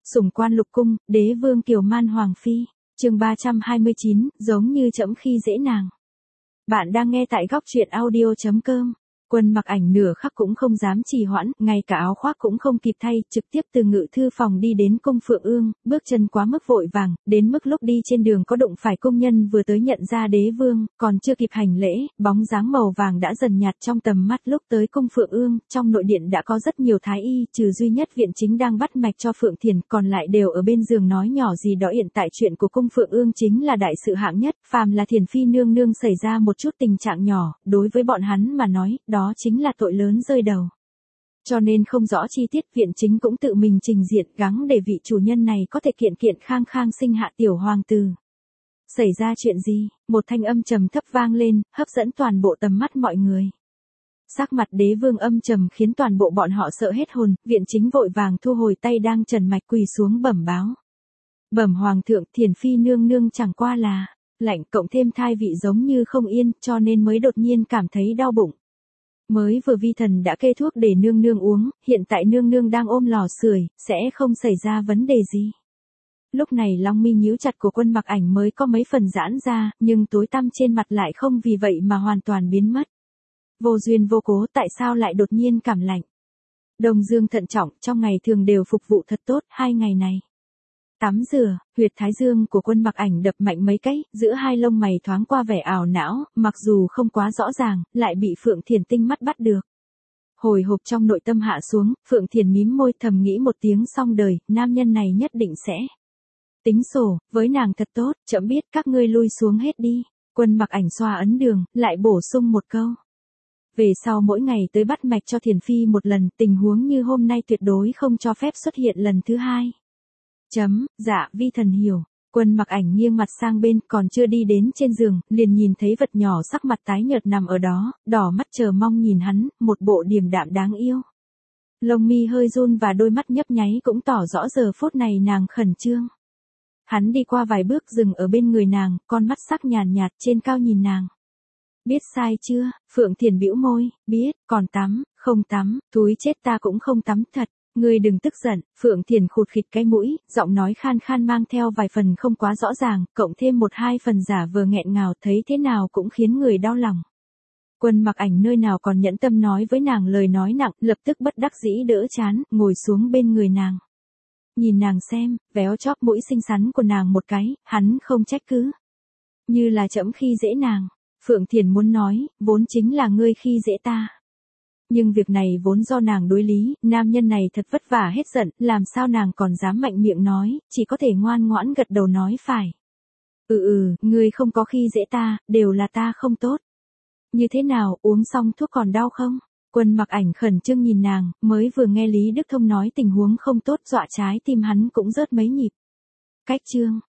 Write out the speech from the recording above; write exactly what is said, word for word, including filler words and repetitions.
Sủng quan lục cung, đế vương kiều man hoàng phi. Chương ba trăm hai mươi chín, giống như trẫm khi dễ nàng. Bạn đang nghe tại góc truyện audio chấm com. Quân Mặc Ảnh nửa khắc cũng không dám trì hoãn, ngay cả áo khoác cũng không kịp thay, trực tiếp từ ngự thư phòng đi đến cung Phượng Ương, bước chân quá mức vội vàng, đến mức lúc đi trên đường có đụng phải công nhân vừa tới nhận ra đế vương, còn chưa kịp hành lễ, bóng dáng màu vàng đã dần nhạt trong tầm mắt. Lúc tới cung Phượng Ương, trong nội điện đã có rất nhiều thái y, trừ duy nhất viện chính đang bắt mạch cho Phượng Thiền, còn lại đều ở bên giường nói nhỏ gì đó. Hiện tại chuyện của cung Phượng Ương chính là đại sự hạng nhất, phàm là Thiền phi nương nương xảy ra một chút tình trạng nhỏ, đối với bọn hắn mà nói, đó chính là tội lớn rơi đầu. Cho nên không rõ chi tiết, viện chính cũng tự mình trình diện, gắng để vị chủ nhân này có thể kiện kiện khang khang sinh hạ tiểu hoàng tử. Xảy ra chuyện gì? Một thanh âm trầm thấp vang lên, hấp dẫn toàn bộ tầm mắt mọi người. Sắc mặt đế vương âm trầm khiến toàn bộ bọn họ sợ hết hồn, viện chính vội vàng thu hồi tay đang trần mạch quỳ xuống bẩm báo. Bẩm hoàng thượng, Thiền phi nương nương chẳng qua là lạnh cộng thêm thai vị giống như không yên, cho nên mới đột nhiên cảm thấy đau bụng. Mới vừa vi thần đã kê thuốc để nương nương uống, hiện tại nương nương đang ôm lò sưởi, sẽ không xảy ra vấn đề gì. Lúc này long mi nhíu chặt của Quân Mặc Ảnh mới có mấy phần giãn ra, nhưng tối tăm trên mặt lại không vì vậy mà hoàn toàn biến mất. Vô duyên vô cố, tại sao lại đột nhiên cảm lạnh? Đông Dương thận trọng, trong ngày thường đều phục vụ thật tốt, hai ngày này. Tắm rửa, huyệt thái dương của Quân Mặc Ảnh đập mạnh mấy cái, giữa hai lông mày thoáng qua vẻ ảo não, mặc dù không quá rõ ràng, lại bị Phượng Thiền tinh mắt bắt được. Hồi hộp trong nội tâm hạ xuống, Phượng Thiền mím môi thầm nghĩ một tiếng xong đời, nam nhân này nhất định sẽ tính sổ, với nàng thật tốt, chậm biết các ngươi lui xuống hết đi. Quân Mặc Ảnh xoa ấn đường, lại bổ sung một câu. Về sau mỗi ngày tới bắt mạch cho Thiền phi một lần, tình huống như hôm nay tuyệt đối không cho phép xuất hiện lần thứ hai. Chấm, dạ, vi thần hiểu. Quân Mặc Ảnh nghiêng mặt sang bên, còn chưa đi đến trên giường, liền nhìn thấy vật nhỏ sắc mặt tái nhợt nằm ở đó, đỏ mắt chờ mong nhìn hắn, một bộ điềm đạm đáng yêu. Lông mi hơi run và đôi mắt nhấp nháy cũng tỏ rõ giờ phút này nàng khẩn trương. Hắn đi qua vài bước dừng ở bên người nàng, con mắt sắc nhàn nhạt trên cao nhìn nàng. Biết sai chưa? Phượng Thiền bĩu môi, biết, còn tắm, không tắm, thúi chết ta cũng không tắm thật. Ngươi đừng tức giận, Phượng Thiền khụt khịt cái mũi, giọng nói khan khan mang theo vài phần không quá rõ ràng, cộng thêm một hai phần giả vờ nghẹn ngào, thấy thế nào cũng khiến người đau lòng. Quân Mặc Ảnh nơi nào còn nhẫn tâm nói với nàng lời nói nặng, lập tức bất đắc dĩ đỡ chán, ngồi xuống bên người nàng. Nhìn nàng xem, véo chóp mũi xinh xắn của nàng một cái, hắn không trách cứ. Như là trẫm khi dễ nàng. Phượng Thiền muốn nói, vốn chính là ngươi khi dễ ta. Nhưng việc này vốn do nàng đối lý, nam nhân này thật vất vả hết giận, làm sao nàng còn dám mạnh miệng nói, chỉ có thể ngoan ngoãn gật đầu nói phải. Ừ ừ, ngươi không có khi dễ ta, đều là ta không tốt. Như thế nào, uống xong thuốc còn đau không? Quân Mặc Ảnh khẩn trương nhìn nàng, mới vừa nghe Lý Đức Thông nói tình huống không tốt, dọa trái tim hắn cũng rớt mấy nhịp. Cách chương,